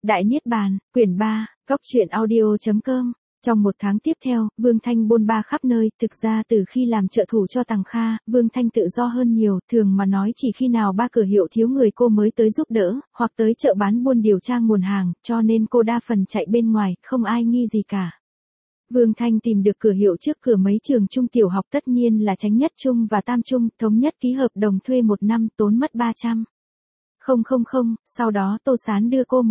Đại Niết Bàn, quyển 3, Góc truyện audio.com. Trong một tháng tiếp theo, Vương Thanh bôn ba khắp nơi, thực ra từ khi làm trợ thủ cho Tằng Kha, Vương Thanh tự do hơn nhiều, thường mà nói chỉ khi nào ba cửa hiệu thiếu người cô mới tới giúp đỡ, hoặc tới chợ bán buôn điều tra nguồn hàng, cho nên cô đa phần chạy bên ngoài, không ai nghi gì cả. Vương Thanh tìm được cửa hiệu trước cửa mấy trường trung tiểu học, tất nhiên là Chánh Nhất Trung và Tam Trung, thống nhất ký hợp đồng thuê 1 năm, tốn mất 300.000, sau đó Tô Sán đưa cô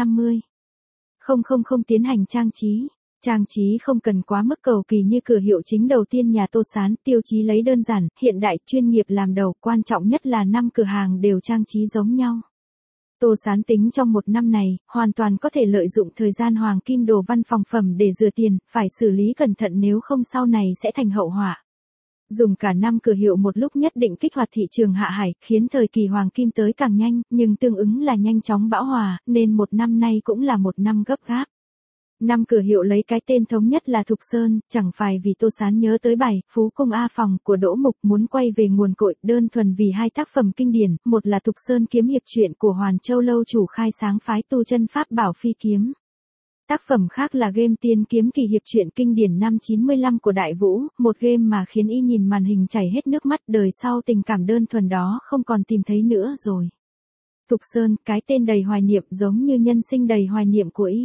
150.000 tiến hành trang trí. Trang trí không cần quá mức cầu kỳ như cửa hiệu chính đầu tiên nhà Tô Sán, tiêu chí lấy đơn giản, hiện đại, chuyên nghiệp làm đầu, quan trọng nhất là 5 cửa hàng đều trang trí giống nhau. Tô Sán tính trong 1 năm này, hoàn toàn có thể lợi dụng thời gian hoàng kim đồ văn phòng phẩm để rửa tiền, phải xử lý cẩn thận nếu không sau này sẽ thành hậu họa. Dùng cả 5 cửa hiệu một lúc nhất định kích hoạt thị trường hạ hải, khiến thời kỳ hoàng kim tới càng nhanh, nhưng tương ứng là nhanh chóng bão hòa, nên 1 năm nay cũng là 1 năm gấp gáp. 5 cửa hiệu lấy cái tên thống nhất là Thục Sơn, chẳng phải vì Tô Sán nhớ tới bài Phú Cung A Phòng của Đỗ Mục muốn quay về nguồn cội, đơn thuần vì 2 tác phẩm kinh điển, một là Thục Sơn kiếm hiệp truyện của Hoàn Châu lâu chủ khai sáng phái tu chân pháp bảo phi kiếm. Tác phẩm khác là game Tiên kiếm kỳ hiệp truyện kinh điển năm 95 của Đại Vũ, một game mà khiến y nhìn màn hình chảy hết nước mắt, đời sau tình cảm đơn thuần đó không còn tìm thấy nữa rồi. Thục Sơn, cái tên đầy hoài niệm giống như nhân sinh đầy hoài niệm của y.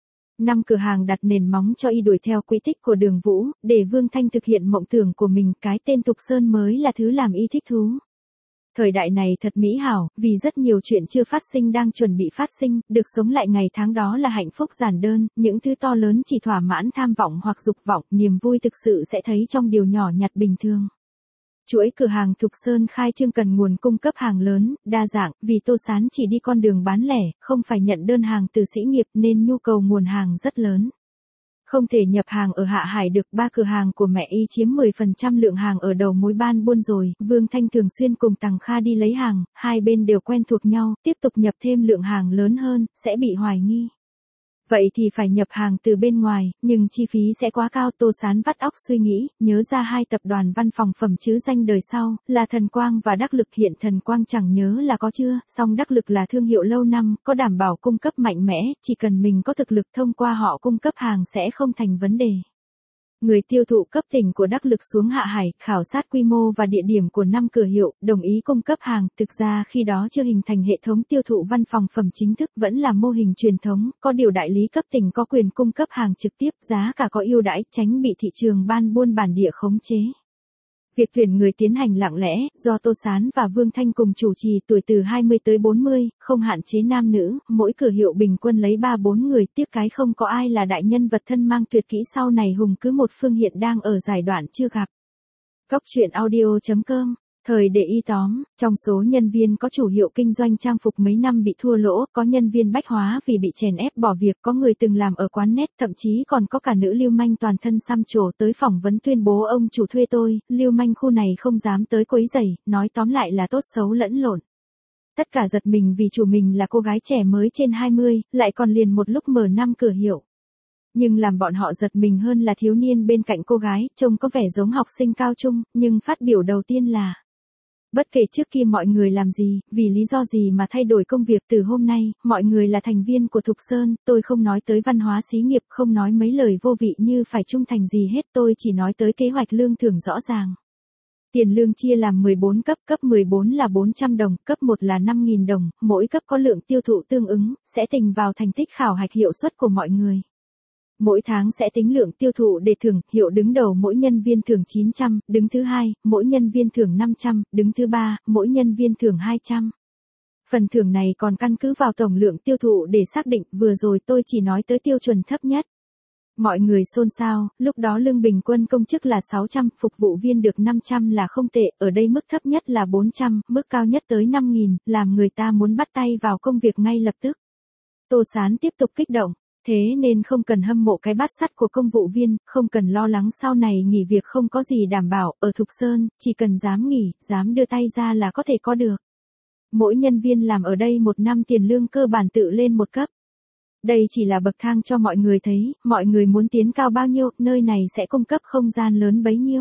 5 cửa hàng đặt nền móng cho y đuổi theo quỹ tích của Đường Vũ, để Vương Thanh thực hiện mộng tưởng của mình, cái tên Thục Sơn mới là thứ làm y thích thú. Thời đại này thật mỹ hảo, vì rất nhiều chuyện chưa phát sinh đang chuẩn bị phát sinh, được sống lại ngày tháng đó là hạnh phúc giản đơn, những thứ to lớn chỉ thỏa mãn tham vọng hoặc dục vọng, niềm vui thực sự sẽ thấy trong điều nhỏ nhặt bình thường. Chuỗi cửa hàng Thục Sơn khai trương cần nguồn cung cấp hàng lớn, đa dạng, vì Tô Sán chỉ đi con đường bán lẻ, không phải nhận đơn hàng từ sĩ nghiệp nên nhu cầu nguồn hàng rất lớn. Không thể nhập hàng ở Hạ Hải được, 3 cửa hàng của mẹ y chiếm 10% lượng hàng ở đầu mối ban buôn rồi, Vương Thanh thường xuyên cùng Tằng Kha đi lấy hàng, hai bên đều quen thuộc nhau, tiếp tục nhập thêm lượng hàng lớn hơn, sẽ bị hoài nghi. Vậy thì phải nhập hàng từ bên ngoài, nhưng chi phí sẽ quá cao. Tô Sán vắt óc suy nghĩ, nhớ ra 2 tập đoàn văn phòng phẩm chứ danh đời sau, là Thần Quang và Đắc Lực. Hiện Thần Quang chẳng nhớ là có chưa, song Đắc Lực là thương hiệu lâu năm, có đảm bảo cung cấp mạnh mẽ, chỉ cần mình có thực lực thông qua họ cung cấp hàng sẽ không thành vấn đề. Người tiêu thụ cấp tỉnh của Đắc Lực xuống Hạ Hải, khảo sát quy mô và địa điểm của 5 cửa hiệu, đồng ý cung cấp hàng, thực ra khi đó chưa hình thành hệ thống tiêu thụ văn phòng phẩm chính thức, vẫn là mô hình truyền thống, có điều đại lý cấp tỉnh có quyền cung cấp hàng trực tiếp, giá cả có ưu đãi, tránh bị thị trường ban buôn bản địa khống chế. Việc tuyển người tiến hành lặng lẽ, do Tô Sán và Vương Thanh cùng chủ trì, tuổi từ 20 tới 40, không hạn chế nam nữ, mỗi cửa hiệu bình quân lấy 3-4 người, tiếc cái không có ai là đại nhân vật thân mang tuyệt kỹ sau này hùng cứ một phương hiện đang ở giai đoạn chưa gặp. Góc truyện audio.com. Thời để y tóm, trong số nhân viên có chủ hiệu kinh doanh trang phục mấy năm bị thua lỗ, có nhân viên bách hóa vì bị chèn ép bỏ việc, có người từng làm ở quán net, thậm chí còn có cả nữ lưu manh toàn thân xăm trổ tới phỏng vấn tuyên bố ông chủ thuê tôi, lưu manh khu này không dám tới quấy rầy, nói tóm lại là tốt xấu lẫn lộn. Tất cả giật mình vì chủ mình là cô gái trẻ mới trên 20, lại còn liền một lúc mở 5 cửa hiệu. Nhưng làm bọn họ giật mình hơn là thiếu niên bên cạnh cô gái, trông có vẻ giống học sinh cao trung, nhưng phát biểu đầu tiên là: bất kể trước kia mọi người làm gì, vì lý do gì mà thay đổi công việc, từ hôm nay, mọi người là thành viên của Thục Sơn, tôi không nói tới văn hóa xí nghiệp, không nói mấy lời vô vị như phải trung thành gì hết, tôi chỉ nói tới kế hoạch lương thưởng rõ ràng. Tiền lương chia làm 14 cấp, cấp 14 là 400 đồng, cấp 1 là 5.000 đồng, mỗi cấp có lượng tiêu thụ tương ứng, sẽ tính vào thành tích khảo hạch hiệu suất của mọi người. Mỗi tháng sẽ tính lượng tiêu thụ để thưởng, hiệu đứng đầu mỗi nhân viên thưởng 900, đứng thứ hai, mỗi nhân viên thưởng 500, đứng thứ ba, mỗi nhân viên thưởng 200. Phần thưởng này còn căn cứ vào tổng lượng tiêu thụ để xác định, vừa rồi tôi chỉ nói tới tiêu chuẩn thấp nhất. Mọi người xôn xao, lúc đó lương bình quân công chức là 600, phục vụ viên được 500 là không tệ, ở đây mức thấp nhất là 400, mức cao nhất tới 5.000, làm người ta muốn bắt tay vào công việc ngay lập tức. Tô Sán tiếp tục kích động. Thế nên không cần hâm mộ cái bát sắt của công vụ viên, không cần lo lắng sau này nghỉ việc không có gì đảm bảo, ở Thục Sơn, chỉ cần dám nghỉ, dám đưa tay ra là có thể có được. Mỗi nhân viên làm ở đây 1 năm tiền lương cơ bản tự lên 1 cấp. Đây chỉ là bậc thang cho mọi người thấy, mọi người muốn tiến cao bao nhiêu, nơi này sẽ cung cấp không gian lớn bấy nhiêu.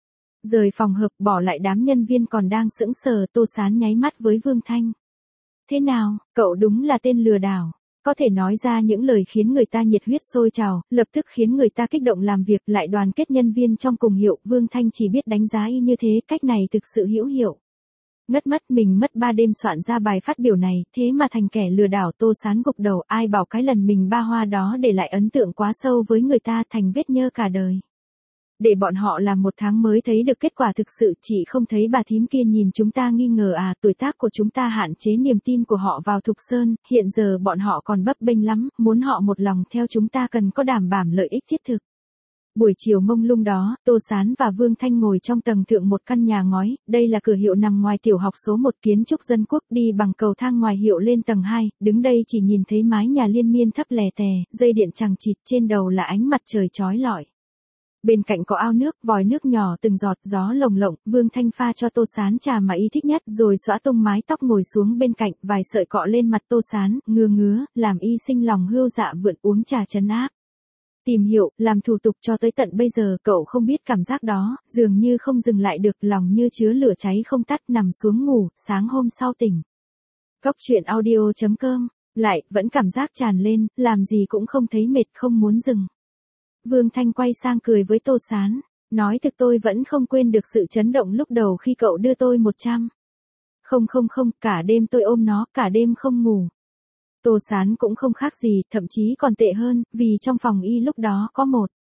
Rời phòng hợp, bỏ lại đám nhân viên còn đang sững sờ, Tô Sán nháy mắt với Vương Thanh. Thế nào, cậu đúng là tên lừa đảo. Có thể nói ra những lời khiến người ta nhiệt huyết sôi trào, lập tức khiến người ta kích động làm việc, lại đoàn kết nhân viên trong cùng hiệu. Vương Thanh chỉ biết đánh giá y như thế, cách này thực sự hữu hiệu. Ngất mất, mình mất 3 đêm soạn ra bài phát biểu này, thế mà thành kẻ lừa đảo. Tô Sán gục đầu, ai bảo cái lần mình ba hoa đó để lại ấn tượng quá sâu với người ta, thành vết nhơ cả đời. Để bọn họ làm 1 tháng mới thấy được kết quả thực sự, chị không thấy bà thím kia nhìn chúng ta nghi ngờ à? Tuổi tác của chúng ta hạn chế niềm tin của họ vào Thục Sơn, hiện giờ bọn họ còn bấp bênh lắm, muốn họ một lòng theo chúng ta cần có đảm bảo lợi ích thiết thực. Buổi chiều mông lung đó, Tô Sán và Vương Thanh ngồi trong tầng thượng một căn nhà ngói, đây là cửa hiệu nằm ngoài tiểu học số 1 kiến trúc dân quốc, đi bằng cầu thang ngoài hiệu lên tầng 2, đứng đây chỉ nhìn thấy mái nhà liên miên thấp lè tè, dây điện chằng chịt, trên đầu là ánh mặt trời chói lọi. Bên cạnh có ao nước, vòi nước nhỏ từng giọt, gió lồng lộng. Vương Thanh pha cho Tô Sán trà mà y thích nhất, rồi xõa tung mái tóc ngồi xuống bên cạnh, vài sợi cọ lên mặt Tô Sán, ngứa ngứa, làm y sinh lòng hươu dạ vượn, uống trà trấn áp. Tìm hiểu, làm thủ tục cho tới tận bây giờ, cậu không biết cảm giác đó, dường như không dừng lại được, lòng như chứa lửa cháy không tắt, nằm xuống ngủ, sáng hôm sau tỉnh. Cốc truyện audio.com, lại, vẫn cảm giác tràn lên, làm gì cũng không thấy mệt, không muốn dừng. Vương Thanh quay sang cười với Tô Sán, nói thực tôi vẫn không quên được sự chấn động lúc đầu khi cậu đưa tôi 100. Không, cả đêm tôi ôm nó, cả đêm không ngủ. Tô Sán cũng không khác gì, thậm chí còn tệ hơn, vì trong phòng y lúc đó có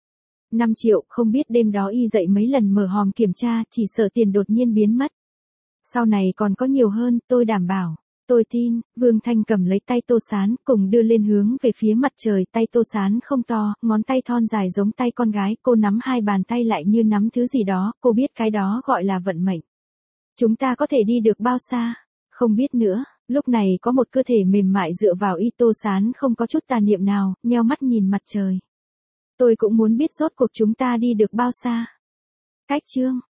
5 triệu, không biết đêm đó y dậy mấy lần mở hòm kiểm tra, chỉ sợ tiền đột nhiên biến mất. Sau này còn có nhiều hơn, tôi đảm bảo. Tôi tin. Vương Thanh cầm lấy tay Tô Sán, cùng đưa lên hướng về phía mặt trời. Tay Tô Sán không to, ngón tay thon dài giống tay con gái, cô nắm hai bàn tay lại như nắm thứ gì đó, cô biết cái đó gọi là vận mệnh. Chúng ta có thể đi được bao xa? Không biết nữa. Lúc này có một cơ thể mềm mại dựa vào y. Tô Sán không có chút tà niệm nào, nheo mắt nhìn mặt trời. Tôi cũng muốn biết rốt cuộc chúng ta đi được bao xa. Cách chương